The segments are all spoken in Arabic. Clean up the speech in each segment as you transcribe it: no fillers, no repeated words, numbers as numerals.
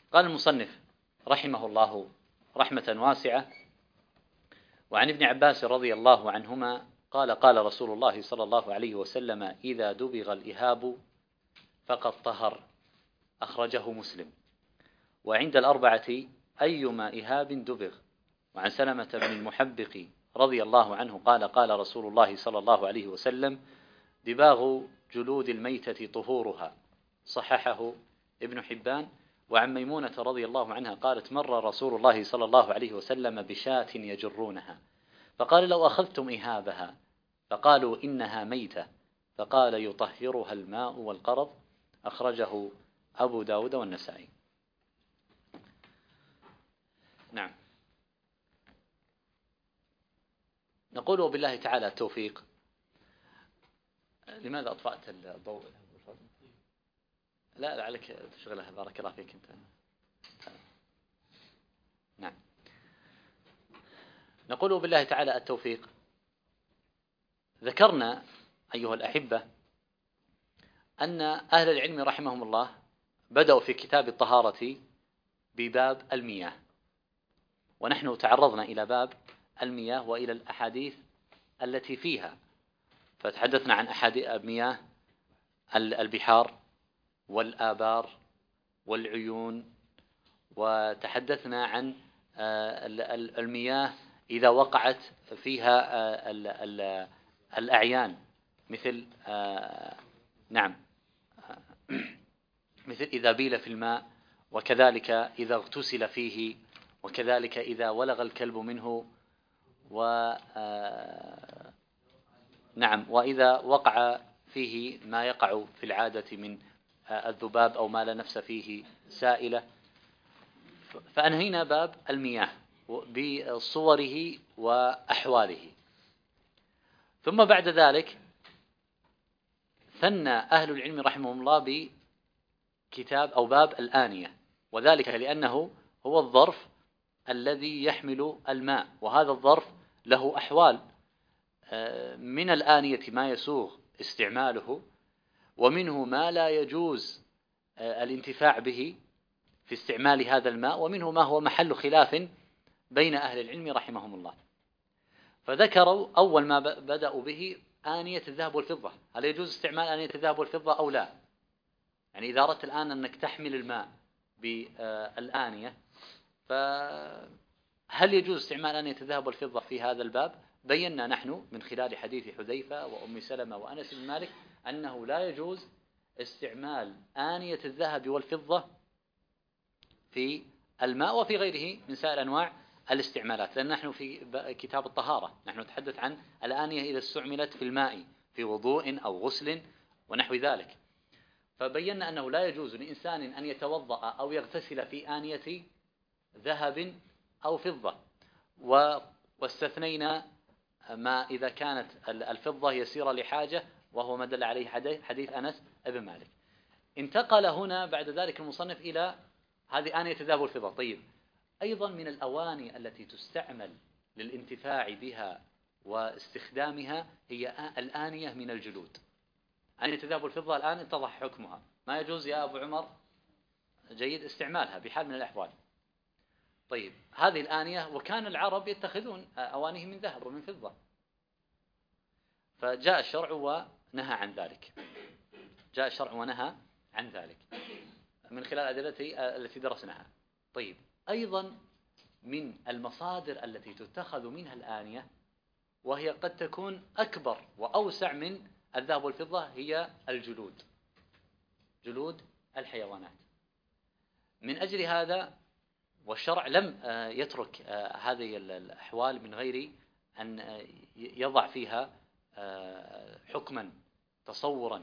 قال المصنف رحمه الله رحمة واسعة: وعن ابن عباس رضي الله عنهما قال: قال رسول الله صلى الله عليه وسلم: إذا دبغ الإهاب فقد طهر. أخرجه مسلم. وعند الأربعة أيما إهاب دبغ. وعن سلمة بن المحبق رضي الله عنه قال: قال رسول الله صلى الله عليه وسلم: دباغ جلود الميتة طهورها. صححه ابن حبان. وعن ميمونة رضي الله عنها قالت: مر رسول الله صلى الله عليه وسلم بشاة يجرونها، فقال: لو أخذتم إهابها، فقالوا: إنها ميتة، فقال: يطهرها الماء والقرض. أخرجه أبو داود والنسائي. نعم. نقول وبالله تعالى التوفيق. لماذا أطفأت الضوء؟ لا لعلك تشغلها، بارك الله فيك أنت. نعم. نقول بالله تعالى التوفيق. ذكرنا أيها الأحبة أن أهل العلم رحمهم الله بدأوا في كتاب الطهارة بباب المياه، ونحن تعرضنا إلى باب المياه وإلى الأحاديث التي فيها، فتحدثنا عن مياه البحار والآبار والعيون، وتحدثنا عن المياه إذا وقعت فيها الأعيان، مثل نعم مثل إذا بيل في الماء، وكذلك إذا اغتسل فيه، وكذلك إذا ولغ الكلب منه، نعم، وإذا وقع فيه ما يقع في العادة من الذباب أو ما لا نفس فيه سائلة. فأنهينا باب المياه بصوره وأحواله. ثم بعد ذلك ثنى أهل العلم رحمهم الله بكتاب أو باب الآنية، وذلك لأنه هو الظرف الذي يحمل الماء، وهذا الظرف له أحوال. من الآنية ما يسوغ استعماله، ومنه ما لا يجوز الانتفاع به في استعمال هذا الماء، ومنه ما هو محل خلاف بين أهل العلم رحمهم الله. فذكروا أول ما بدأوا به آنية الذهب والفضة. هل يجوز استعمال آنية الذهب والفضة أو لا؟ يعني إذا أردت الآن أنك تحمل الماء بالآنية، فهل يجوز استعمال آنية الذهب والفضة في هذا الباب؟ بينا نحن من خلال حديث حذيفة وأم سلمة وأنس بن مالك أنه لا يجوز استعمال آنية الذهب والفضة في الماء وفي غيره من سائر أنواع الاستعمالات، لأن نحن في كتاب الطهارة نحن نتحدث عن الآنية إذا استعملت في الماء في وضوء أو غسل ونحو ذلك. فبينا أنه لا يجوز لإنسان أن يتوضأ أو يغتسل في آنية ذهب أو فضة، واستثنينا ما إذا كانت الفضة يسيرة لحاجة، وهو ما دل عليه حديث أنس بن مالك. انتقل هنا بعد ذلك المصنف إلى هذه آنية الذهب والفضة. طيب، أيضا من الأواني التي تستعمل للانتفاع بها واستخدامها هي الآنية من الجلود. آنية الذهب والفضة الآن اتضح حكمها، ما يجوز يا أبو عمر جيد استعمالها بحال من الأحوال. طيب، هذه الآنية، وكان العرب يتخذون أوانيه من ذهب ومن فضة، فجاء الشرع ونهى عن ذلك. جاء الشرع ونهى عن ذلك من خلال الأدلة التي درسناها. طيب، أيضا من المصادر التي تتخذ منها الآنية، وهي قد تكون أكبر وأوسع من الذهب والفضة، هي الجلود، جلود الحيوانات. من أجل هذا والشرع لم يترك هذه الأحوال من غير أن يضع فيها حكما تصورا.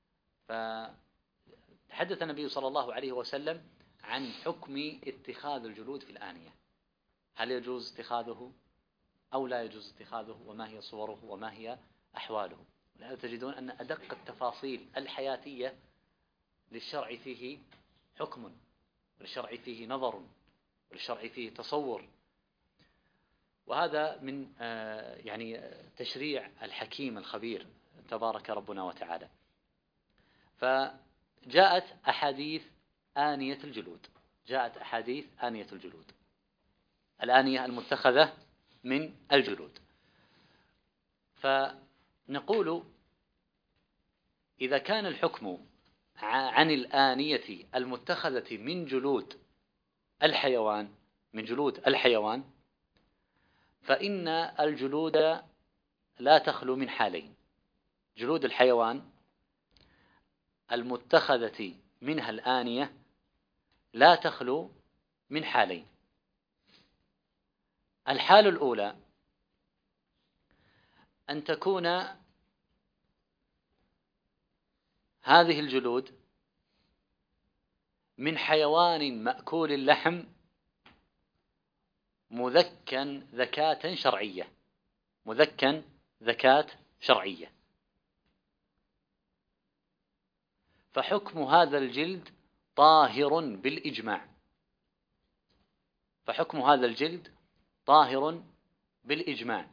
فتحدث النبي صلى الله عليه وسلم عن حكم اتخاذ الجلود في الآنية، هل يجوز اتخاذه أو لا يجوز اتخاذه، وما هي صوره وما هي أحواله. ولهذا تجدون أن أدق التفاصيل الحياتية للشرع فيه حكم، وللشرع فيه نظر، وللشرع فيه تصور. وهذا من يعني تشريع الحكيم الخبير تبارك ربنا وتعالى. فجاءت أحاديث آنية الجلود، جاءت أحاديث آنية الجلود، الآنية المتخذة من الجلود. فنقول إذا كان الحكم عن الآنية المتخذة من جلود الحيوان، من جلود الحيوان، فإن الجلود لا تخلو من حالين. جلود الحيوان المتخذة منها الآنية لا تخلو من حالين. الحالة الأولى أن تكون هذه الجلود من حيوان مأكول اللحم مذكا ذكاة شرعية، مذكا ذكاة شرعية، فحكم هذا الجلد طاهر بالإجماع، فحكم هذا الجلد طاهر بالإجماع،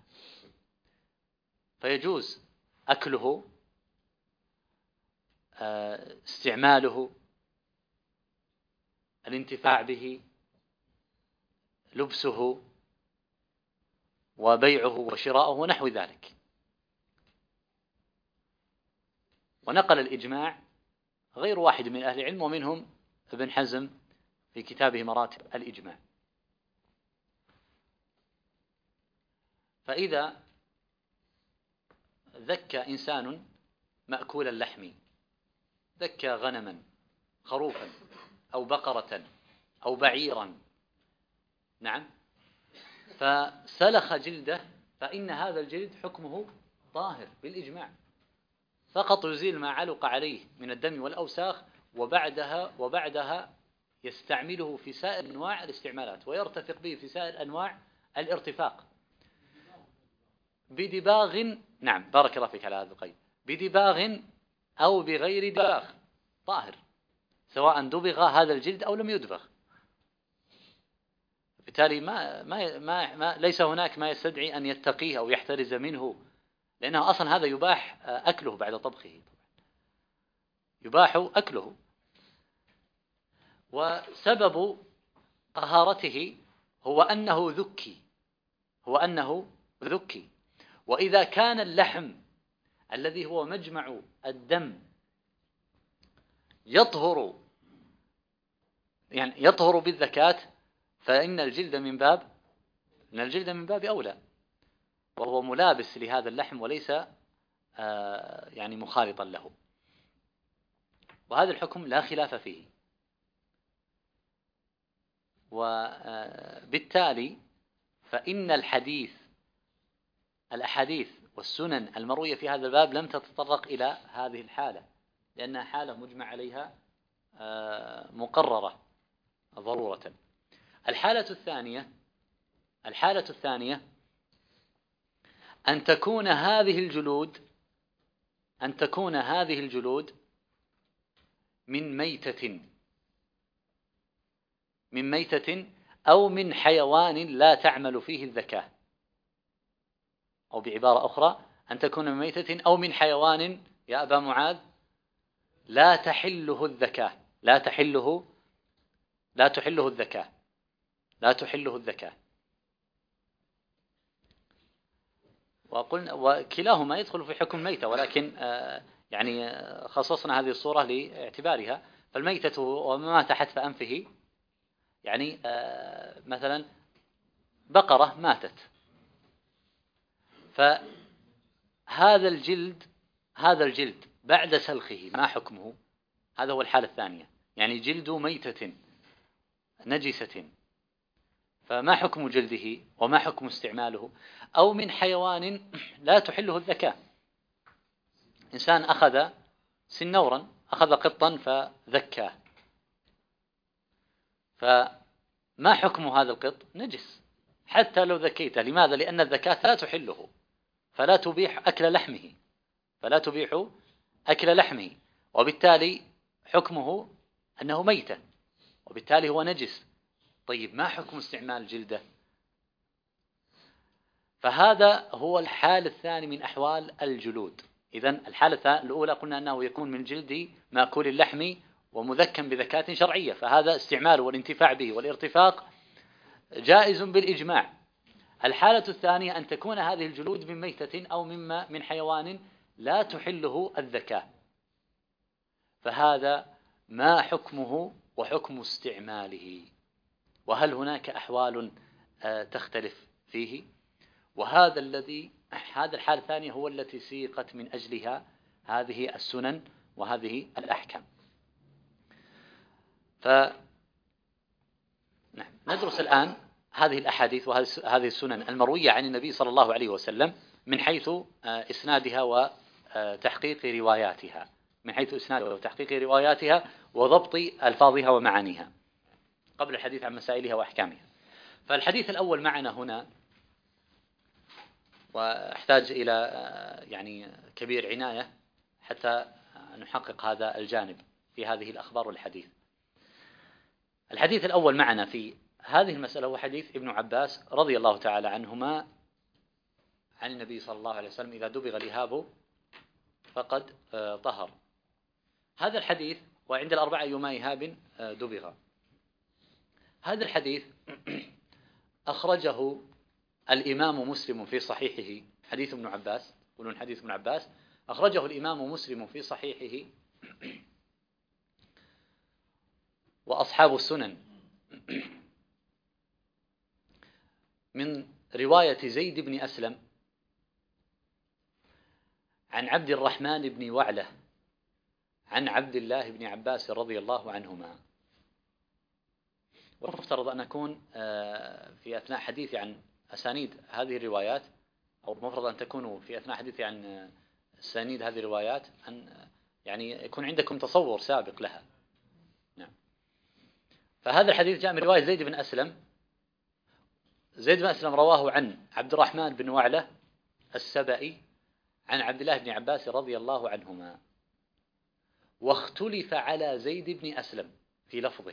فيجوز أكله، استعماله، الانتفاع به، لبسه وبيعه وشراءه ونحو ذلك. ونقل الإجماع غير واحد من أهل العلم، ومنهم ابن حزم في كتابه مراتب الإجماع. فإذا ذكى إنسان مأكول اللحم، ذكى غنما، خروفا أو بقرة أو بعيرا، نعم، فسلخ جلده، فإن هذا الجلد حكمه طاهر بالإجماع، فقط يزيل ما علق عليه من الدم والأوساخ، وبعدها يستعمله في سائر أنواع الاستعمالات، ويرتفق به في سائر أنواع الارتفاق بدباغ. نعم، بارك الله فيك على هذا القيد، بدباغ أو بغير دباغ طاهر، سواء دبغ هذا الجلد أو لم يدبغ. بالتالي ليس هناك ما يستدعي أن يتقيه أو يحترز منه، لأنه أصلا هذا يباح أكله بعد طبخه، يباح أكله. وسبب طهارته هو أنه ذكي، وإذا كان اللحم الذي هو مجمع الدم يطهر بالذكاة، فإن الجلد من باب أولى، وهو ملابس لهذا اللحم وليس يعني مخالطا له، وهذا الحكم لا خلاف فيه. وبالتالي فإن الأحاديث والسنن المروية في هذا الباب لم تتطرق إلى هذه الحالة، لأنها حالة مجمع عليها مقررة ضرورة. الحالة الثانية أن تكون هذه الجلود من ميتة أو من حيوان لا تعمل فيه الذكاة، أو بعبارة أخرى أن تكون من ميتة أو من حيوان يا أبا معاذ لا تحله الذكاة. وكلاهما يدخل في حكم الميتة، ولكن يعني خصصنا هذه الصورة لاعتبارها. فالميتة وما مات حتف أنفه، يعني مثلا بقرة ماتت، فهذا الجلد بعد سلخه ما حكمه؟ هذا هو الحالة الثانية، يعني جلد ميتة نجسة، فما حكم جلده وما حكم استعماله؟ أو من حيوان لا تحله الذكاة، إنسان أخذ سنورا، أخذ قطا فذكاه، فما حكم هذا القط؟ نجس حتى لو ذكيته. لماذا؟ لأن الذكاة لا تحله، فلا تبيح أكل لحمه، وبالتالي حكمه أنه ميتة، وبالتالي هو نجس. طيب ما حكم استعمال جلده؟ فهذا هو الحال الثاني من أحوال الجلود. إذن الحالة الأولى قلنا أنه يكون من جلد مأكول اللحم ومذكا بذكاة شرعية، فهذا استعماله والانتفاع به والارتفاق جائز بالإجماع. الحالة الثانية أن تكون هذه الجلود من ميتة أو من حيوان لا تحله الذكاة، فهذا ما حكمه وحكم استعماله، وهل هناك أحوال تختلف فيه؟ وهذا هذا الحالة الثانية هو التي سيقت من أجلها هذه السنن وهذه الأحكام. ندرس الآن هذه الأحاديث وهذه السنن المروية عن النبي صلى الله عليه وسلم من حيث إسنادها وتحقيق رواياتها، وضبط ألفاظها ومعانيها قبل الحديث عن مسائلها وأحكامها. فالحديث الأول معنا هنا، واحتاج إلى يعني كبير عناية حتى نحقق هذا الجانب في هذه الأخبار والحديث. الحديث الأول معنا في هذه المسألة هو حديث ابن عباس رضي الله تعالى عنهما عن النبي صلى الله عليه وسلم: إذا دبغ الإهاب فقد طهر. هذا الحديث، وعند الأربعة أيما إهاب دبغ. هذا الحديث أخرجه الإمام مسلم في صحيحه، حديث ابن عباس، يقولون حديث ابن عباس، أخرجه الإمام مسلم في صحيحه وأصحاب السنن من رواية زيد بن أسلم عن عبد الرحمن بن وعلة عن عبد الله بن عباس رضي الله عنهما. ومفترض أن أكون في أثناء حديثي عن أسانيد هذه الروايات، أو مفترض أن تكونوا في أثناء حديثي عن أسانيد هذه الروايات أن يعني يكون عندكم تصور سابق لها. نعم. فهذا الحديث جاء من رواية زيد بن أسلم. زيد بن أسلم رواه عن عبد الرحمن بن وعلة السبئي عن عبد الله بن عباس رضي الله عنهما. واختلف على زيد بن أسلم في لفظه،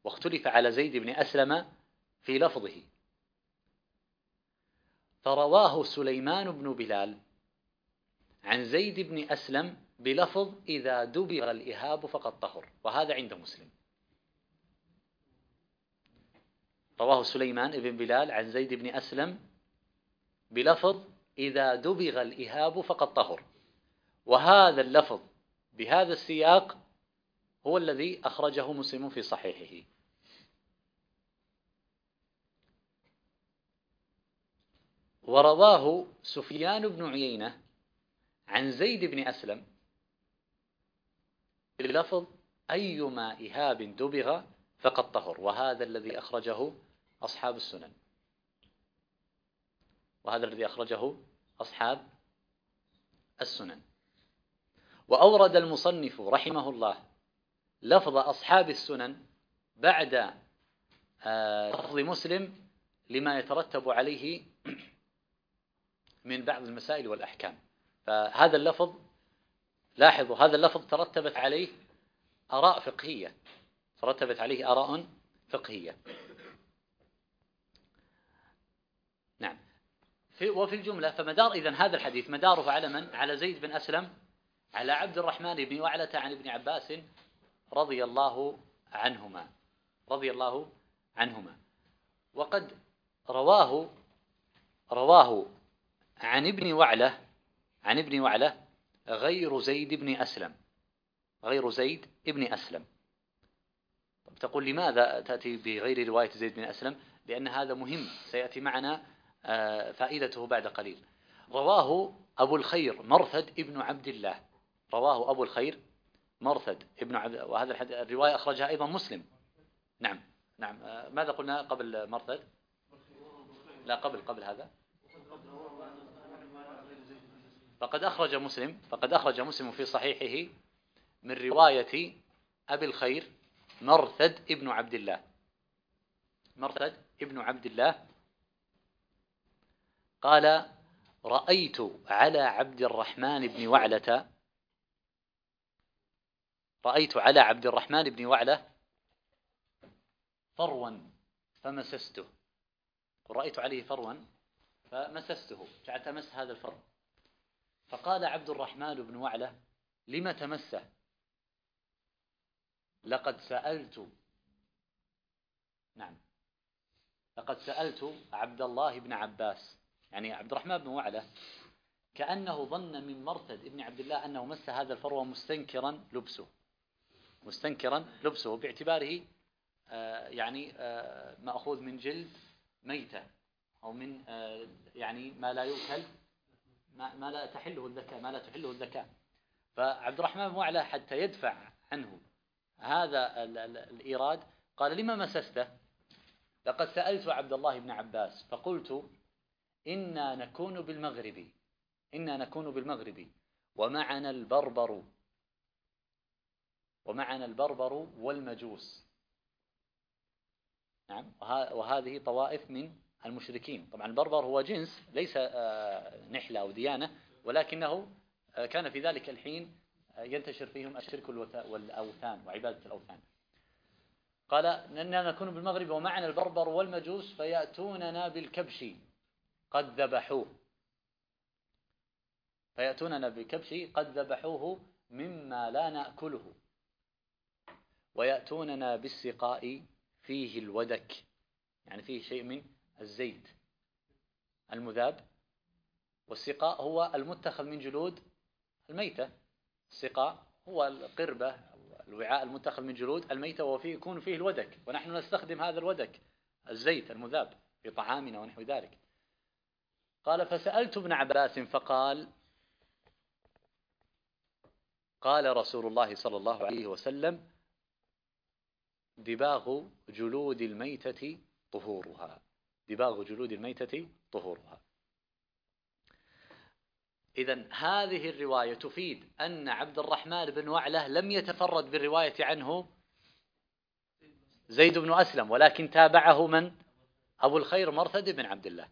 فرواه سليمان بن بلال عن زيد بن أسلم بلفظ: إذا دبغ الإهاب فقد طهر، وهذا عند مسلم. رواه سليمان بن بلال عن زيد بن أسلم بلفظ: إذا دبغ الإهاب فقد طهر، وهذا اللفظ بهذا السياق هو الذي أخرجه مسلم في صحيحه. ورواه سفيان بن عيينة عن زيد بن أسلم بلفظ: أيما إهاب دبغ فقد طهر، وهذا الذي أخرجه أصحاب السنن. وأورد المصنف رحمه الله لفظ أصحاب السنن بعد لفظ مسلم لما يترتب عليه من بعض المسائل والأحكام. فهذا اللفظ، لاحظوا، هذا اللفظ ترتبت عليه آراء فقهية. نعم. وفي الجملة فمدار إذن هذا الحديث مداره على من؟ على زيد بن أسلم، على عبد الرحمن بن وعلة عن ابن عباس رضي الله عنهما. وقد رواه عن ابن وعلة غير زيد بن أسلم. طب تقول لماذا تأتي بغير رواية زيد بن أسلم؟ لأن هذا مهم، سيأتي معنا فائدته بعد قليل. رواه أبو الخير مرثد ابن عبد الله، وهذا الرواية أخرجها أيضا مسلم. نعم. ماذا قلنا قبل مرثد؟ لا، قبل هذا. فقد أخرج مسلم في صحيحه من رواية أبي الخير مرثد ابن عبد الله قال: رأيت على عبد الرحمن بن وعلة فروا فمسسته. رأيت عليه فروا فمسسته، جعلت أمس هذا الفر. فقال عبد الرحمن بن وعلة: لم تمسه؟ لقد سألت نعم لقد سألت عبد الله بن عباس، يعني عبد الرحمن بن وعلة كأنه ظن من مرثد ابن عبد الله أنه مس هذا الفرو مستنكرا لبسه باعتباره يعني مأخوذ من جلد ميتة أو من يعني ما لا يؤكل، ما لا تحله الذكاء. فعبد الرحمن بن وعلة حتى يدفع عنه هذا الإيراد قال: لما مسسته؟ لقد سألت عبد الله بن عباس فقلت: إنا نكون بالمغرب ومعنا البربر والمجوس. نعم، وهذه طوائف من المشركين. طبعا البربر هو جنس ليس نحلة أو ديانة، ولكنه كان في ذلك الحين ينتشر فيهم الشرك والأوثان وعبادة الأوثان. قال: إننا نكون بالمغرب ومعنا البربر والمجوس فيأتوننا بالكبش قد ذبحوه مما لا نأكله، ويأتوننا بالسقاء فيه الودك، يعني فيه شيء من الزيت المذاب. والسقاء هو المتخذ من جلود الميتة. السقاء هو القربة، الوعاء المتخذ من جلود الميتة، وفيه يكون فيه الودك، ونحن نستخدم هذا الودك الزيت المذاب في طعامنا ونحو ذلك. قال: فسألت ابن عباس فقال: قال رسول الله صلى الله عليه وسلم: دباغ جلود الميتة طهورها. إذن هذه الرواية تفيد أن عبد الرحمن بن وعلة لم يتفرد بالرواية عنه زيد بن أسلم، ولكن تابعه من؟ أبو الخير مرثد بن عبد الله.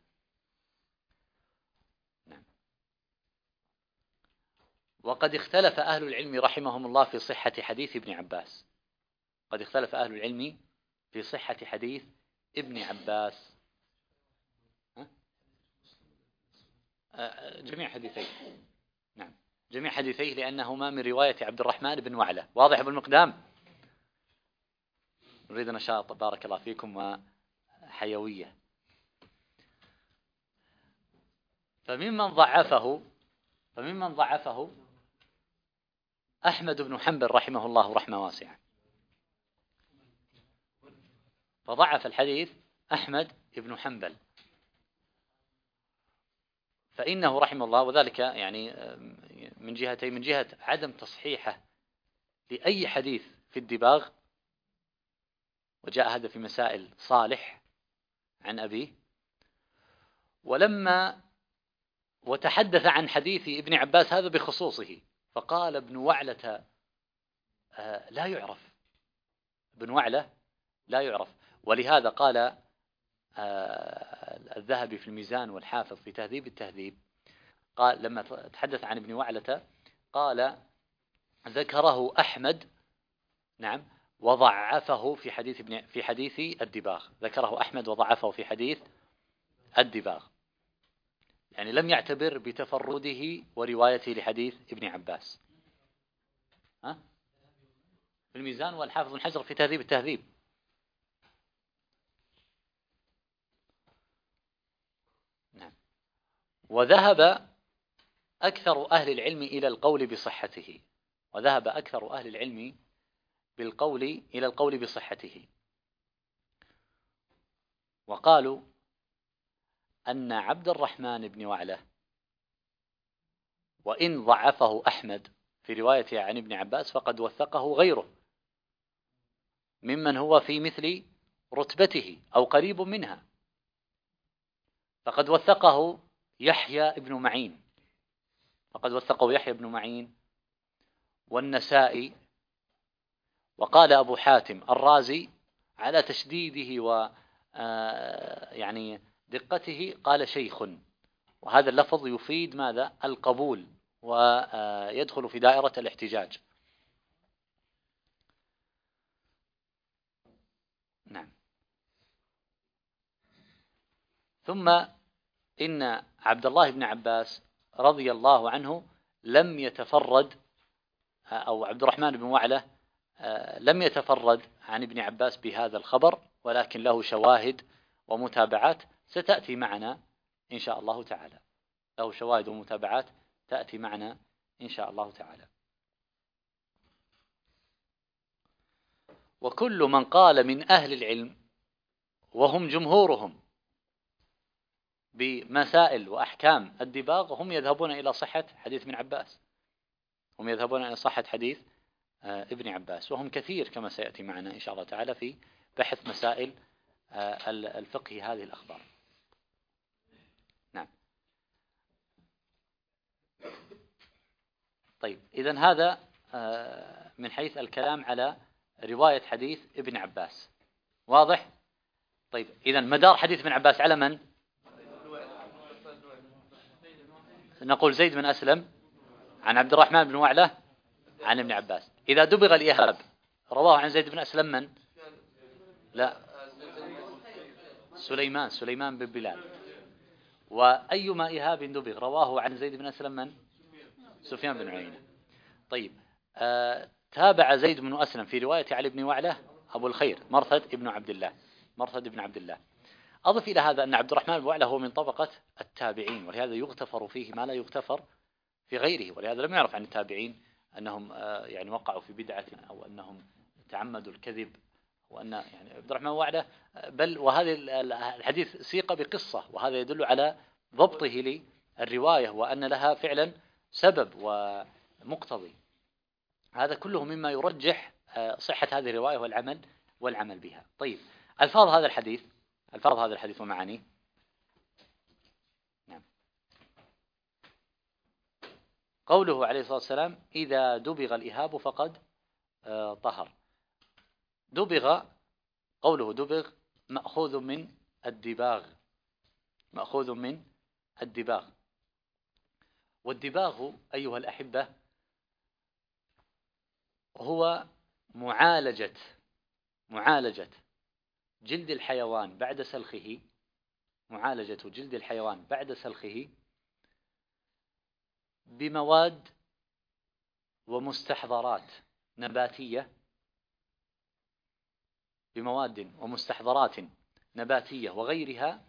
نعم. وقد اختلف أهل العلم رحمهم الله في صحة حديث ابن عباس. جميع حديثيه. نعم، جميع حديثيه، لأنهما من رواية عبد الرحمن بن وعلة. واضح أبو المقدام؟ نريد نشاط، بارك الله فيكم، وحيوية. فممن ضعفه أحمد بن حنبل رحمه الله رحمة واسعة، فضعف الحديث أحمد بن حنبل، فإنه رحمه الله، وذلك يعني من جهتين: من جهة عدم تصحيحه لأي حديث في الدباغ، وجاء هذا في مسائل صالح عن أبيه، وتحدث عن حديث ابن عباس هذا بخصوصه، فقال ابن وعلة لا يعرف. ولهذا قال الذهبي في الميزان والحافظ في تهذيب التهذيب، قال لما تحدث عن ابن وعلة قال: ذكره أحمد، نعم، وضعفه في حديث الدباغ. ذكره أحمد وضعفه في حديث الدباغ، يعني لم يعتبر بتفرده وروايته لحديث ابن عباس. في الميزان والحافظ بن حجر في تهذيب التهذيب. نعم. وذهب أكثر أهل العلم إلى القول بصحته، وقالوا أن عبد الرحمن بن وعلة وإن ضعفه أحمد في روايته عن ابن عباس فقد وثقه غيره ممن هو في مثل رتبته أو قريب منها، فقد وثقه يحيى بن معين والنسائي. وقال أبو حاتم الرازي على تشديده يعني دقته، قال: شيخ. وهذا اللفظ يفيد ماذا؟ القبول، ويدخل في دائرة الاحتجاج. نعم. ثم إن عبد الله بن عباس رضي الله عنه لم يتفرد، أو عبد الرحمن بن وعلة لم يتفرد عن ابن عباس بهذا الخبر، ولكن له شواهد ومتابعات ستأتي معنا إن شاء الله تعالى، له شواهد ومتابعات تأتي معنا إن شاء الله تعالى. وكل من قال من أهل العلم وهم جمهورهم بمسائل وأحكام الدباغ هم يذهبون إلى صحة حديث ابن عباس، هم يذهبون إلى صحة حديث ابن عباس، وهم كثير كما سيأتي معنا إن شاء الله تعالى في بحث مسائل الفقه هذه الأخبار. نعم. طيب، إذن هذا من حيث الكلام على رواية حديث ابن عباس، واضح؟ طيب، إذن مدار حديث ابن عباس على من؟ نقول زيد بن أسلم عن عبد الرحمن بن وعلة عن ابن عباس. إذا دبغ الإيهاب رواه عن زيد بن أسلم من؟ لا، سليمان بن بلال. وأيما إيهاب دبغ رواه عن زيد بن أسلم من؟ سفيان بن عيينة. طيب، تابع زيد بن أسلم في رواية علي بن وعلة أبو الخير مرثد بن عبد الله. أضف إلى هذا أن عبد الرحمن بن وعلة هو من طبقة التابعين، ولهذا يغتفر فيه ما لا يغتفر في غيره، ولهذا لم يعرف عن التابعين أنهم يعني وقعوا في بدعة أو أنهم تعمدوا الكذب، وأن يعني عبد الرحمن بن وعلة بل وهذا الحديث سيق بقصة، وهذا يدل على ضبطه للرواية وأن لها فعلا سبب ومقتضي. هذا كله مما يرجح صحة هذه الرواية والعمل بها. طيب، ألفاظ هذا الحديث ومعانيه. نعم. قوله عليه الصلاة والسلام: إذا دبغ الإهاب فقد طهر. قوله دبغ مأخوذ من الدباغ. والدباغ أيها الأحبة هو معالجة جلد الحيوان بعد سلخه بمواد ومستحضرات نباتية وغيرها.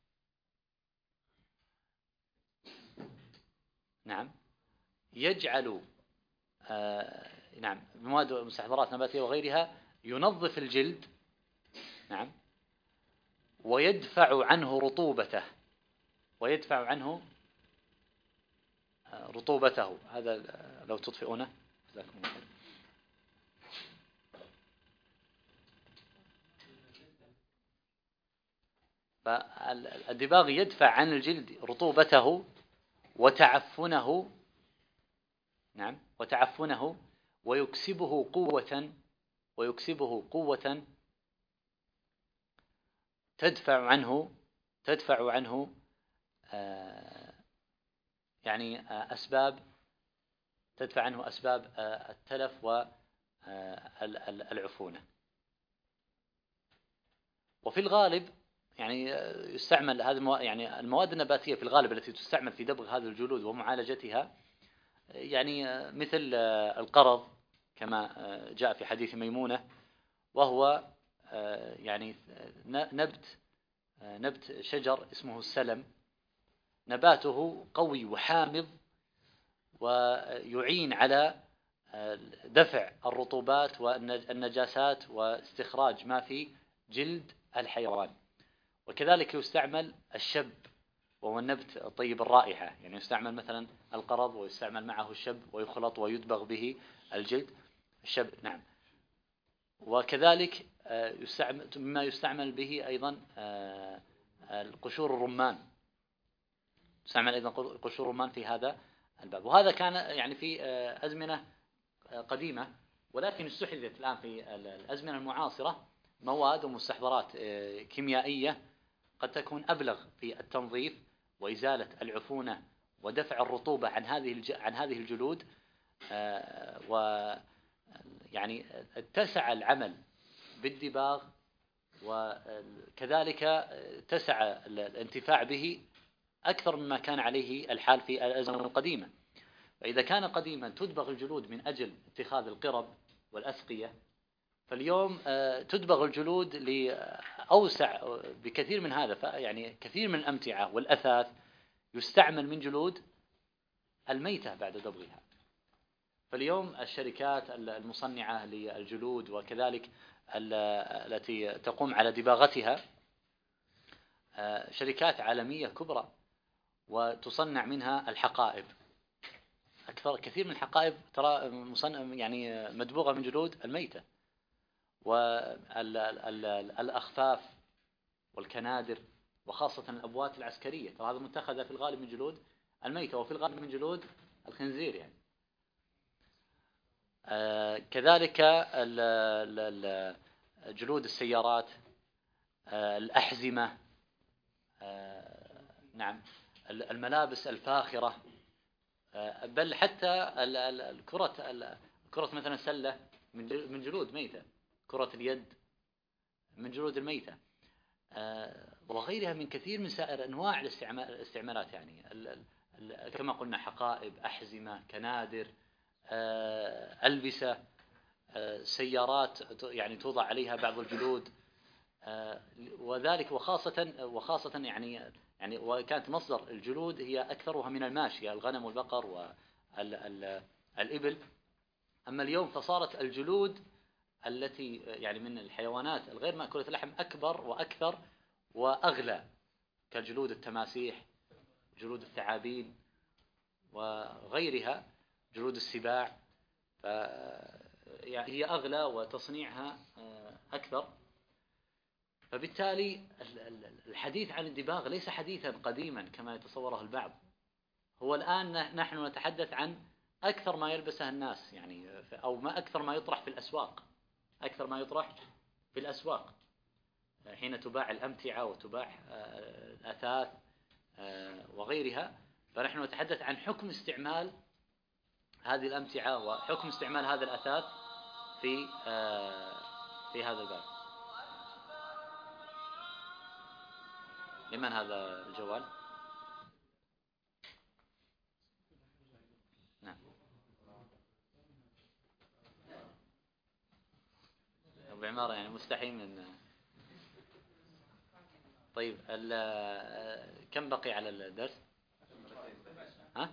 نعم، يجعل بمواد ومستحضرات نباتية وغيرها ينظف الجلد. نعم، ويدفع عنه رطوبته. هذا لو تطفئونه جزاكم الله خير. فالدباغ يدفع عن الجلد رطوبته وتعفنه. نعم، وتعفنه، ويكسبه قوة تدفع عنه يعني أسباب التلف والعفونة. وفي الغالب يعني يستعمل هذه يعني المواد النباتية في الغالب التي تستعمل في دبغ هذه الجلود ومعالجتها، يعني مثل القرض كما جاء في حديث ميمونة، وهو يعني نبت شجر اسمه السلم، نباته قوي وحامض ويعين على دفع الرطوبات والنجاسات واستخراج ما في جلد الحيوان. وكذلك يستعمل الشب، وهو النبت طيب الرائحة، يعني يستعمل مثلا القرض ويستعمل معه الشب ويخلط ويدبغ به الجلد الشب. نعم. وكذلك مما يستعمل به أيضا القشور الرمان، يستعمل أيضا قشور الرمان في هذا الباب. وهذا كان يعني في أزمنة قديمة، ولكن استحدثت الآن في الأزمنة المعاصرة مواد ومستحضرات كيميائية قد تكون أبلغ في التنظيف وإزالة العفونة ودفع الرطوبة عن هذه الجلود، ويعني اتسع العمل بالدباغ، وكذلك اتسع الانتفاع به أكثر مما كان عليه الحال في الأزمنة القديمة. فإذا كان قديما تدبغ الجلود من أجل اتخاذ القرب والأسقية. فاليوم تدبغ الجلود لأوسع بكثير من هذا، يعني كثير من الأمتعة والأثاث يستعمل من جلود الميتة بعد دبغها. فاليوم الشركات المصنعة للجلود وكذلك التي تقوم على دباغتها شركات عالمية كبرى، وتصنع منها الحقائب. كثير من الحقائب ترى يعني مدبوغة من جلود الميتة، والأخفاف والكنادر وخاصة الأبوات العسكرية ترى هذا متخذة في الغالب من جلود الميتة، وفي الغالب من جلود الخنزير يعني. كذلك جلود السيارات، الأحزمة، نعم، الملابس الفاخرة، بل حتى كرة مثلا سلة من جلود ميتة، كرة اليد من جلود الميتة، وغيرها من كثير من سائر أنواع الاستعمالات يعني كما قلنا حقائب، أحزمة، كنادر، ألبسة، سيارات يعني توضع عليها بعض الجلود، وذلك وخاصة يعني وكانت مصدر الجلود هي أكثرها من الماشية، الغنم والبقر والإبل. أما اليوم فصارت الجلود التي يعني من الحيوانات الغير مأكولة اللحم أكبر وأكثر وأغلى، كجلود التماسيح، جلود الثعابين وغيرها، جلود السباع، يعني هي أغلى وتصنيعها أكثر. فبالتالي الحديث عن الدباغ ليس حديثا قديما كما يتصوره البعض. هو الآن نحن نتحدث عن أكثر ما يلبسه الناس يعني، أو ما أكثر ما يطرح في الأسواق، أكثر ما يطرح في الأسواق حين تباع الأمتعة وتباع الأثاث وغيرها. فنحن نتحدث عن حكم استعمال هذه الأمتعة وحكم استعمال هذا الأثاث في هذا الباب. لمن هذا الجوال؟ نعم، أبو عمارة يعني مستحي من. طيب كم بقي على الدرس؟ ها؟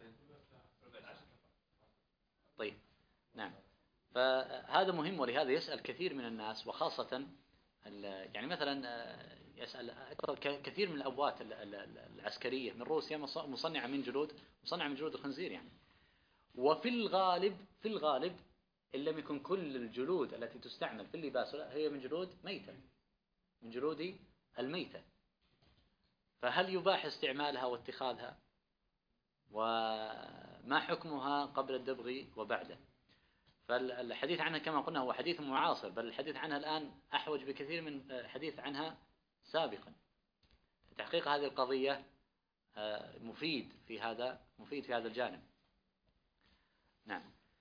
طيب نعم. فهذا مهم، ولهذا يسأل كثير من الناس، وخاصة يعني مثلا يسأل كثير من الأبوات العسكرية من روسيا مصنعة من جلود الخنزير يعني. وفي الغالب إن لم يكن كل الجلود التي تستعمل في اللباس هي من جلود ميتة، من جلود الميتة. فهل يباح استعمالها واتخاذها؟ وما حكمها قبل الدبغ وبعده؟ فالحديث عنها كما قلنا هو حديث معاصر، بل الحديث عنها الآن أحوج بكثير من الحديث عنها سابقا. تحقيق هذه القضية مفيد في هذا الجانب. نعم.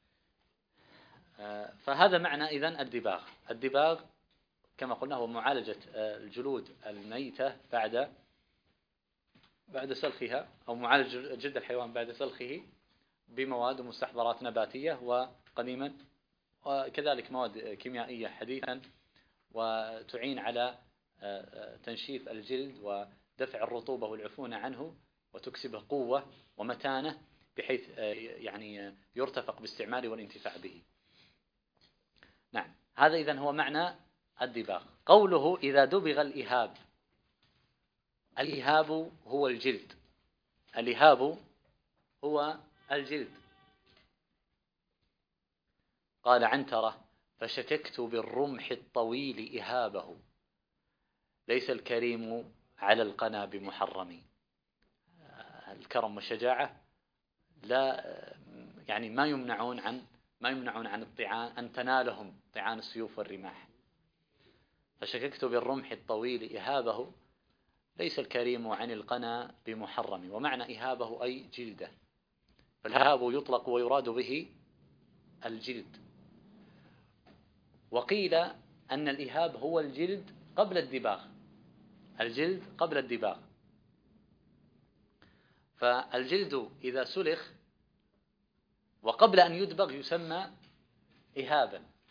فهذا معنى إذن الدباغ كما قلنا هو معالجة الجلود الميتة بعد سلخها، أو معالجة جلد الحيوان بعد سلخه بمواد ومستحضرات نباتية وقديما، وكذلك مواد كيميائية حديثا، وتعين على تنشيف الجلد ودفع الرطوبة والعفونة عنه، وتكسبه قوة ومتانة بحيث يعني يرتفق باستعماله والانتفاع به. نعم، هذا إذن هو معنى الدباغ. قوله إذا دبغ الإهاب، الإهاب هو الجلد، الإهاب هو الجلد. قال عنترة فشككت بالرمح الطويل إهابه، ليس الكريم على القنا بمحرم. الكرم والشجاعة لا يعني ما يمنعون عن الطعان، أن تنالهم طعان السيوف والرماح. فشككت بالرمح الطويل إهابه، ليس الكريم عن القنا بمحرم. ومعنى إهابه أي جلده، فالإهاب يطلق ويراد به الجلد. وقيل أن الإهاب هو الجلد قبل الدباغ، فالجلد إذا سلخ وقبل أن يدبغ يسمى إهابا،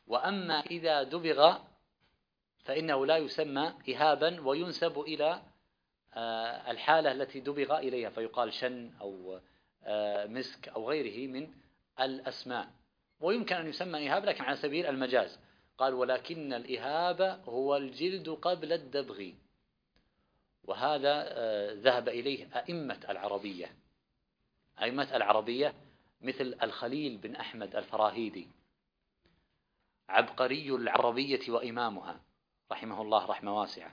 وأما إذا دبغ فإنه لا يسمى إهابا وينسب إلى الحالة التي دبغ إليها، فيقال شن أو مسك أو غيره من الأسماء. ويمكن أن يسمى إهاب لكن على سبيل المجاز. قال ولكن الإهاب هو الجلد قبل الدبغ. وهذا ذهب إليه أئمة العربية، أئمة العربية مثل الخليل بن أحمد الفراهيدي، عبقري العربية وإمامها رحمه الله رحمة واسعة.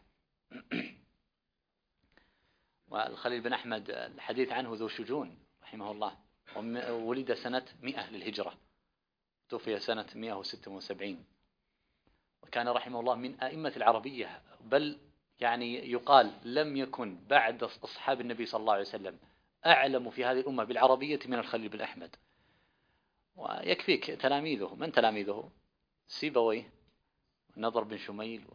والخليل بن أحمد الحديث عنه ذو شجون رحمه الله، ولد سنة 100 للهجرة، توفي سنة 176، وكان رحمه الله من أئمة العربية، بل يعني يقال لم يكن بعد أصحاب النبي صلى الله عليه وسلم أعلم في هذه الأمة بالعربية من الخليل بن أحمد. ويكفيك تلاميذه، من تلاميذه؟ سيبويه، نضر بن شميل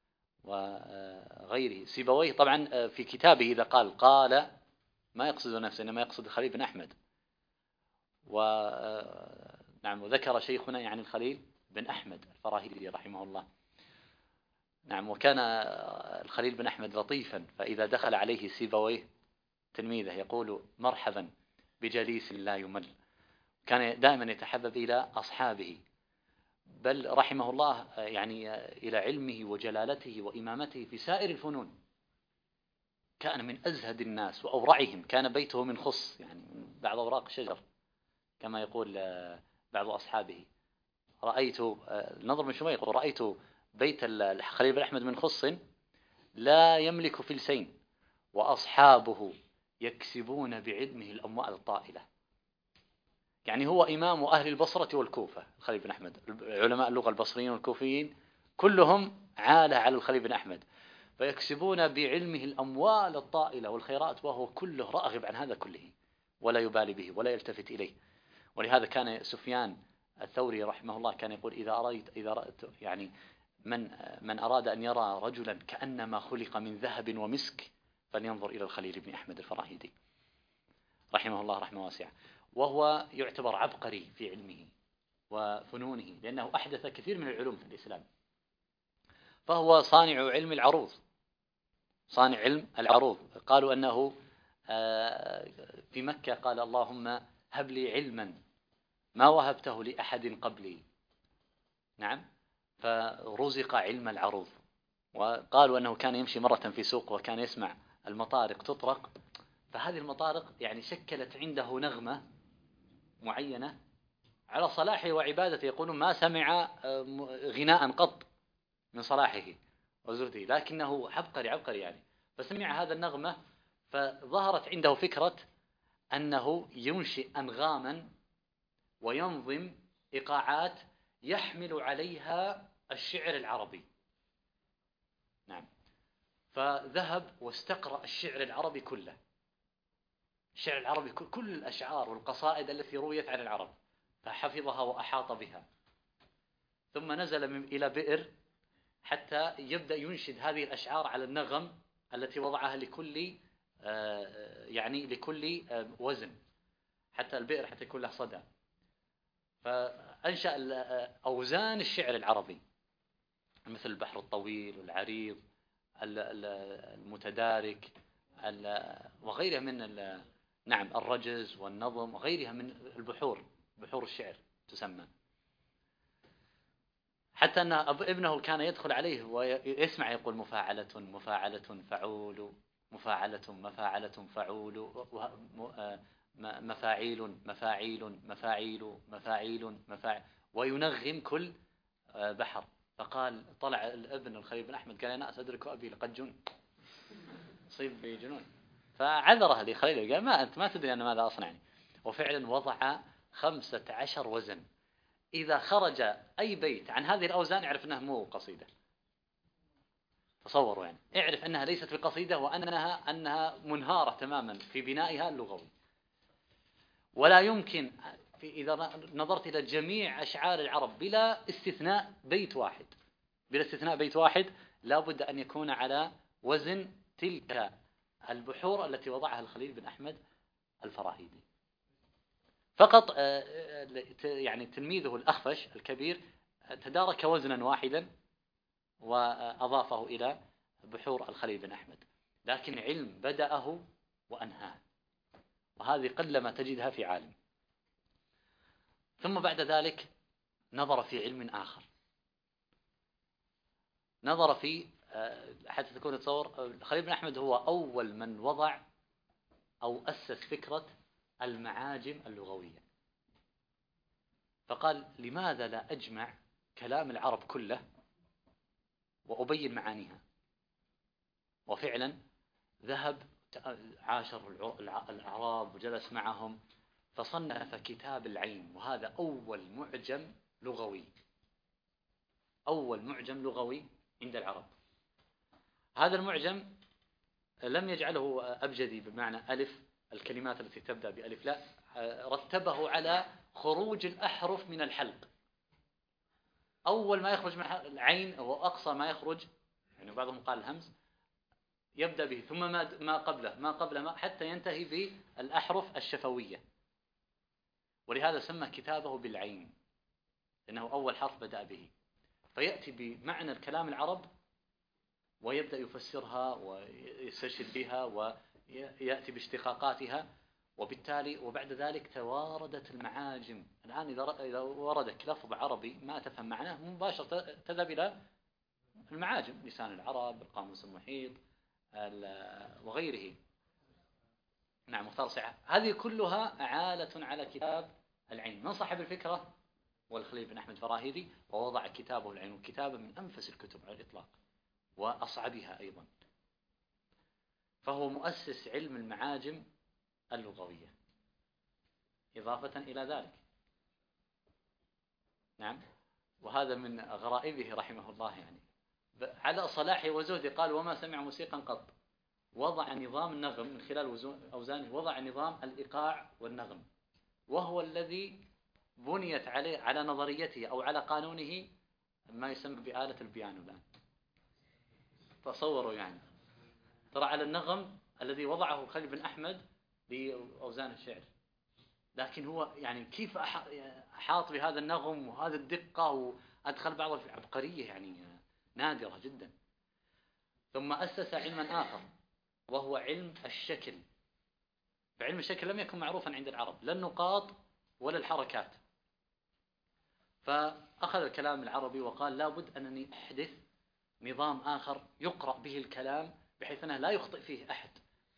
وغيره. سيبويه طبعا في كتابه إذا قال ما يقصد نفسه، إنما يقصد الخليل بن أحمد. نعم، وذكر شيخنا يعني الخليل بن أحمد الفراهيدي رحمه الله. نعم، وكان الخليل بن أحمد لطيفا، فإذا دخل عليه سيبويه تلميذه يقول مرحبا بجليس لا يمل. كان دائما يتحبب إلى أصحابه، بل رحمه الله يعني إلى علمه وجلالته وإمامته في سائر الفنون. كان من أزهد الناس وأورعهم، كان بيته من خص، يعني بعض أوراق شجر كما يقول بعض أصحابه. رأيت نضر بن شميل يقول رأيت بيت الخليل بن أحمد من خص لا يملك فلسين، وأصحابه يكسبون بعلمه الأموال الطائلة. يعني هو إمام أهل البصرة والكوفة الخليل بن أحمد، علماء اللغة البصريين والكوفيين كلهم عالة على الخليل بن أحمد، فيكسبون بعلمه الأموال الطائلة والخيرات، وهو كله راغب عن هذا كله ولا يبالي به ولا يلتفت إليه. ولهذا كان سفيان الثوري رحمه الله كان يقول إذا رأيت يعني من أراد أن يرى رجلا كأنما خلق من ذهب ومسك فلينظر إلى الخليل بن أحمد الفراهيدي رحمه الله رحمة واسعة. وهو يعتبر عبقري في علمه وفنونه، لأنه أحدث كثير من العلوم في الإسلام. فهو صانع علم العروض، صانع علم العروض. قالوا أنه في مكة قال اللهم هب لي علما ما وهبته لأحد قبلي. نعم، فرزق علم العروض. وقالوا أنه كان يمشي مرة في سوق وكان يسمع المطارق تطرق، فهذه المطارق يعني شكلت عنده نغمة معينة على صلاحه وعبادته. يقولون ما سمع غناء قط من صلاحه وزهده، لكنه عبقري يعني. فسمع هذا النغمة فظهرت عنده فكرة أنه ينشئ أنغاما وينظم إيقاعات يحمل عليها الشعر العربي. نعم، فذهب واستقرأ الشعر العربي كله، الشعر العربي كل الأشعار والقصائد التي رويت عن العرب، فحفظها وأحاط بها. ثم نزل إلى بئر حتى يبدأ ينشد هذه الأشعار على النغم التي وضعها لكل لكل وزن، حتى البئر حتى يكون له صدى. فأنشأ أوزان الشعر العربي مثل البحر الطويل والعريض المتدارك وغيرها من نعم الرجز والنظم وغيرها من بحور الشعر تسمى. حتى أن ابنه كان يدخل عليه ويسمع يقول مفاعلة مفاعلة فعول، مفاعلة مفاعلة فعول، مفاعيل مفاعيل مفاعيل مفاعيل مفاعيل، وينغم كل بحر. فقال طلع الابن الخليل بن أحمد قال أنا أدرك أبي لقد جن، صيب بجنون. فعذره لخليل قال أنت ما تدري أنا ماذا أصنع. وفعلا وضع 15 وزن، إذا خرج أي بيت عن هذه الأوزان اعرف أنها مو قصيدة. تصوروا يعني، اعرف أنها ليست بقصيدة وأنها منهارة تماما في بنائها اللغوي. ولا يمكن إذا نظرت إلى جميع أشعار العرب بلا استثناء بيت واحد لا بد أن يكون على وزن تلك البحور التي وضعها الخليل بن أحمد الفراهيدي. فقط يعني تلميذه الأخفش الكبير تدارك وزنا واحدا وأضافه إلى بحور الخليل بن أحمد، لكن علم بدأه وأنهاه، وهذه قلما تجدها في عالم. ثم بعد ذلك نظر في علم آخر، نظر في حتى تكون تصور الخليل بن أحمد هو أول من وضع أو أسس فكرة المعاجم اللغوية. فقال لماذا لا أجمع كلام العرب كله وأبين معانيها؟ وفعلا ذهب عاشر الأعراب وجلس معهم فصنف كتاب العين، وهذا أول معجم لغوي، أول معجم لغوي عند العرب. هذا المعجم لم يجعله أبجدي بمعنى ألف الكلمات التي تبدأ بألف، لا، رتبه على خروج الأحرف من الحلق. أول ما يخرج من العين هو أقصى ما يخرج، يعني بعضهم قال الهمز، يبدأ به ثم ما قبله ما قبل ما حتى ينتهي بالأحرف الشفوية، ولهذا سمى كتابه بالعين لأنه أول حرف بدأ به. فيأتي بمعنى الكلام العرب ويبدأ يفسرها ويستشهد بها ويأتي باشتقاقاتها، وبالتالي وبعد ذلك تواردت المعاجم. الآن إذا وردك لفظ عربي ما تفهم معناه مباشرة تذهب إلى المعاجم، لسان العرب، القاموس المحيط وغيره. نعم، مختار سعة، هذه كلها عالة على كتاب العين. من صاحب الفكرة؟ والخليل بن أحمد فراهيدي، ووضع كتابه العين، وكتابه من أنفس الكتب على الإطلاق وأصعبها أيضا. فهو مؤسس علم المعاجم اللغوية إضافة إلى ذلك. نعم، وهذا من غرائبه رحمه الله، يعني على صلاحه وزهده قال وما سمع موسيقى قط. وضع نظام النغم من خلال أوزانه، وضع نظام الإيقاع والنغم، وهو الذي بنيت على نظريته أو على قانونه ما يسمى بآلة البيانو الآن. تصوروا يعني، ترى على النغم الذي وضعه خليل بن أحمد لأوزان الشعر، لكن هو يعني كيف أحاط بهذا النغم وهذا الدقة، وأدخل بعض العبقرية يعني نادرة جدا. ثم أسس علما آخر وهو علم الشكل. فعلم الشكل لم يكن معروفا عند العرب، لا النقاط ولا الحركات. فأخذ الكلام العربي وقال لابد أنني أحدث نظام آخر يقرأ به الكلام بحيث أنه لا يخطئ فيه أحد.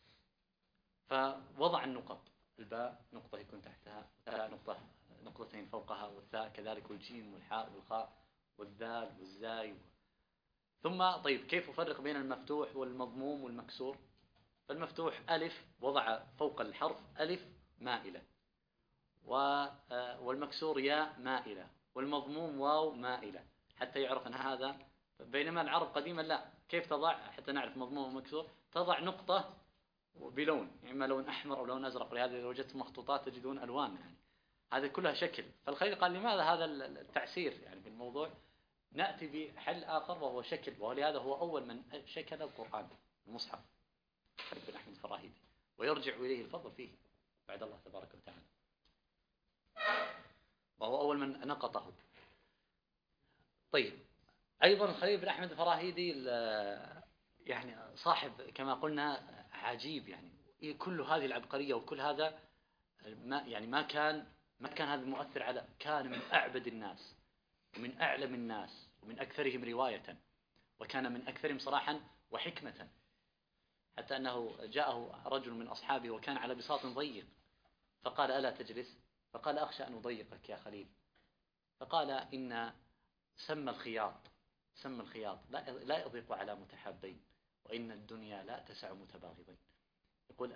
فوضع النقط، الباء نقطة يكون تحتها، والتاء نقطة، نقطتين فوقها، والثاء كذلك، والجيم والحاء والخاء والذال والزاي. ثم طيب كيف أفرق بين المفتوح والمضموم والمكسور؟ فالمفتوح ألف، وضع فوق الحرف ألف مائلة، والمكسور ياء مائلة، والمضموم واو مائلة، حتى يعرف أن هذا. بينما العرب قديما لا، كيف تضع حتى نعرف مضموم ومكسور؟ تضع نقطة بلون، إما لون أحمر أو لون أزرق، ولهذا إذا وجدت مخطوطات تجدون ألوان، يعني هذا كلها شكل. فالخليل قال لماذا هذا التعسير يعني في الموضوع؟ نأتي بحل آخر وهو شكل، ولهذا هو أول من شكل القرآن المصحف خليل بن أحمد الفراهيدي، ويرجع إليه الفضل فيه بعد الله تبارك وتعالى، وهو أول من نقطه. طيب أيضا خليل بن أحمد الفراهيدي يعني صاحب كما قلنا عجيب، يعني كل هذه العبقرية وكل هذا ما كان هذا المؤثر على، كان من أعبد الناس ومن أعلم الناس ومن أكثرهم رواية، وكان من أكثرهم صراحا وحكمة، حتى أنه جاءه رجل من أصحابه وكان على بساط ضيق فقال ألا تجلس؟ فقال أخشى أن أضيقك يا خليل. فقال إن سم الخياط لا يضيق على متحابين، وإن الدنيا لا تسع متباغضين. يقول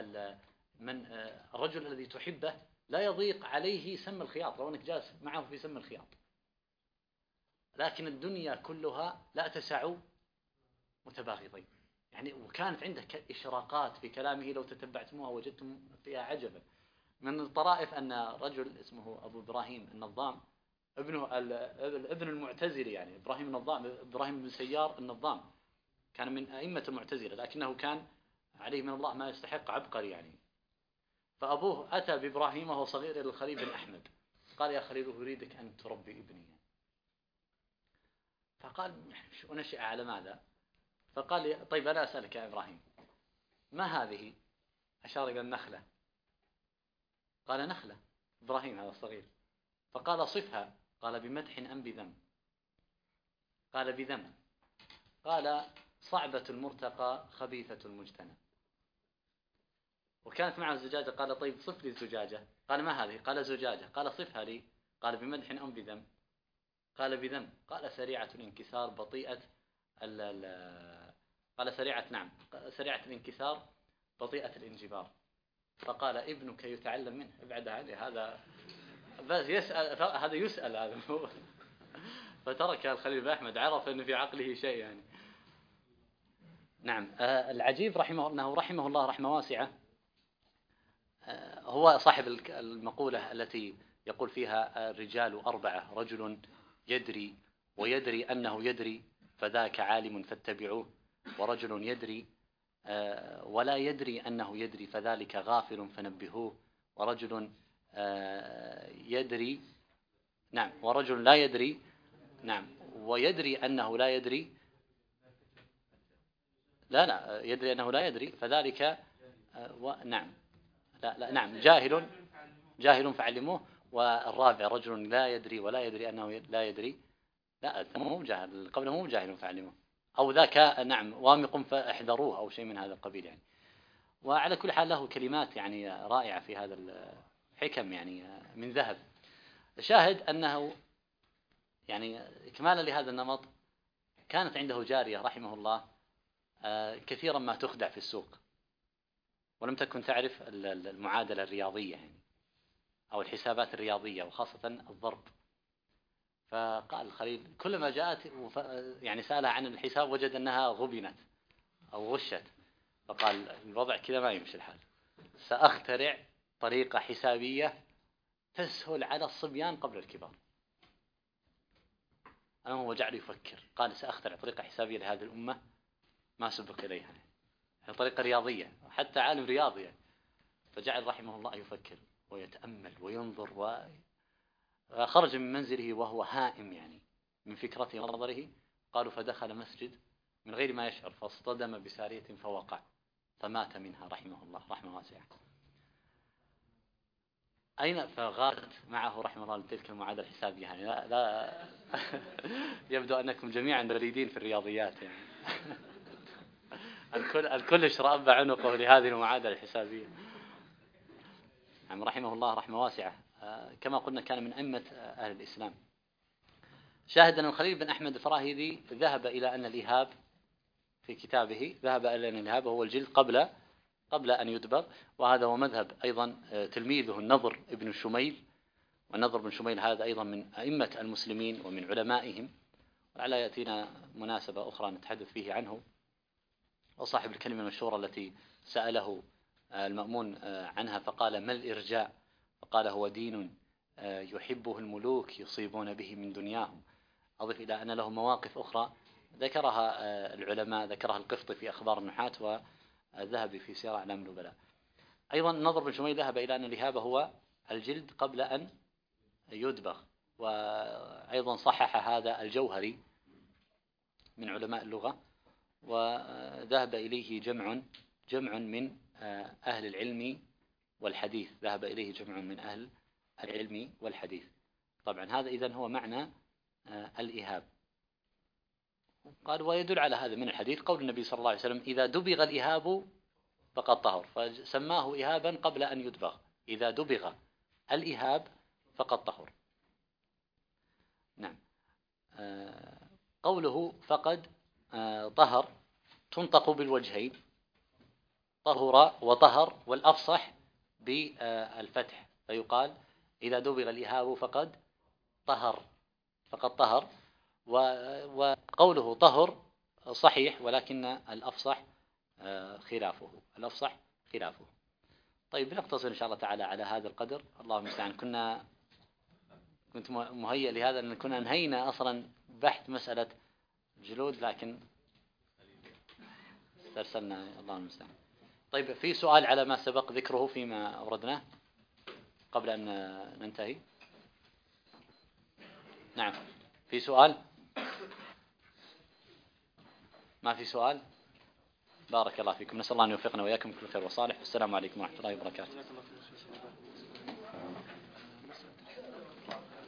الرجل الذي تحبه لا يضيق عليه سم الخياط لو أنك جالس معه في سم الخياط، لكن الدنيا كلها لا تسع متباغضين. يعني وكانت عنده إشراقات في كلامه لو تتبعتموها وجدتم فيها عجبا. من الطرائف أن رجل اسمه أبو إبراهيم النظام، ابن المعتزلي، يعني إبراهيم بن سيار النظام، كان من أئمة المعتزلة، لكنه كان عليه من الله ما يستحق، عبقري يعني. فأبوه أتى بإبراهيم وهو صغير إلى الخليل بن أحمد، قال يا خليل أريدك أن تربي ابني. فقال ونشأ على ماذا؟ فقال لي طيب أنا أسألك يا إبراهيم، ما هذه؟ أشار إلى النخلة. قال نخلة. إبراهيم هذا الصغير. فقال صفها. قال بمدح أم بذم؟ قال بذم. قال صعبة المرتقى خبيثة المجتنى. وكانت معه الزجاجة. قال طيب صف لي الزجاجة. قال ما هذه؟ قال زجاجة. قال صفها لي. قال بمدح أم بذم؟ قال بذم. قال سريعة الانكسار بطيئة قال سريعة، نعم، سريعة الانكسار بطيئة الانجبار. فقال ابنك يتعلم منه. ابعد عنه هذا، بس يسأل، هذا يسأل هذا. فترك الخليل بن أحمد، عرف أن في عقله شيء يعني. نعم. العجيب أنه رحمه الله رحمة واسعة. هو صاحب المقولة التي يقول فيها الرجال أربعة: رجل يدري ويدري أنه يدري فذاك عالم فاتبعوه، ورجل يدري ولا يدري أنه يدري فذلك غافل فنبهوه، ورجل يدري، نعم، ورجل لا يدري، نعم، ويدري أنه لا يدري، لا يدري أنه لا يدري فذلك نعم، لا نعم، جاهل فعلموه. والرابع رجل لا يدري ولا يدري أنه لا يدري، لا مو جاهل، قبله مو جاهل فعلموه، أو ذاك نعم وامق فاحذروه، أو شيء من هذا القبيل يعني. وعلى كل حال له كلمات يعني رائعة في هذا الحكم يعني من ذهب. الشاهد أنه يعني إكمالا لهذا النمط، كانت عنده جارية رحمه الله كثيرا ما تخدع في السوق، ولم تكن تعرف المعادلة الرياضية يعني، أو الحسابات الرياضية، وخاصة الضرب. فقال الخليل كلما جاءت يعني سألها عن الحساب وجد أنها غبنت أو غشت، فقال الوضع كذا ما يمشي الحال، سأخترع طريقة حسابية تسهل على الصبيان قبل الكبار. هو جعل يفكر، قال سأخترع طريقة حسابية لهذه الأمة ما سبق إليها، يعني طريقة رياضية، حتى عالم رياضي يعني. فجعل رحمه الله يفكر ويتأمل وينظر، وخرج من منزله وهو هائم يعني من فكرته ونظره. قالوا فدخل مسجد من غير ما يشعر فاصطدم بسارية فوقع فمات منها رحمه الله رحمه واسعة. أين؟ فغارت معه رحمه الله لتلك المعادلة الحسابية يعني. لا يبدو أنكم جميعا بريدين في الرياضيات يعني. الكل اشرأب عنقه لهذه المعادلة الحسابية. يعني رحمه الله رحمة واسعة، كما قلنا كان من أئمة أهل الإسلام. شاهد أن الخليل بن أحمد الفراهيدي ذهب إلى أن الإهاب في كتابه، ذهب إلى أن الإهاب هو الجلد قبل أن يدبغ، وهذا هو مذهب أيضا تلميذه النضر ابن شميل. والنضر بن شميل هذا أيضا من أئمة المسلمين ومن علمائهم، ولعل يأتينا مناسبة أخرى نتحدث فيه عنه. وصاحب الكلمة المشهورة التي سأله المأمون عنها فقال ما الإرجاء؟ فقال هو دين يحبه الملوك يصيبون به من دنياهم. أضف إلى أن له مواقف أخرى ذكرها العلماء، ذكرها القفطي في أخبار النحاة، والذهبي في سير أعلام النبلاء. أيضا النضر بن شميل ذهب إلى أن الإهابة هو الجلد قبل أن يدبغ، وأيضا صحح هذا الجوهري من علماء اللغة، وذهب إليه جمع من أهل العلم والحديث، ذهب إليه جمع من أهل العلم والحديث. طبعا هذا إذن هو معنى الإهاب. قال ويدل على هذا من الحديث قول النبي صلى الله عليه وسلم إذا دبغ الإهاب فقد طهر، فسماه إهابا قبل أن يدبغ، إذا دبغ الإهاب فقد طهر. نعم. قوله فقد طهر تنطق بالوجهين، طهر وطهر، والأفصح بالفتح، فيقال إذا دبغ الإهاب فقد طهر. وقوله طهر صحيح، ولكن الأفصح خلافه. طيب نقتصر إن شاء الله تعالى على هذا القدر، الله المستعان. كنت مهيئ لهذا أن كنا انهينا أصلا بحث مسألة جلود، لكن استرسلنا، الله المستعان. طيب في سؤال على ما سبق ذكره فيما أوردناه قبل أن ننتهي؟ نعم في سؤال. ما في سؤال؟ بارك الله فيكم، نسأل الله أن يوفقنا وإياكم كل خير وصالح، والسلام عليكم ورحمة الله وبركاته.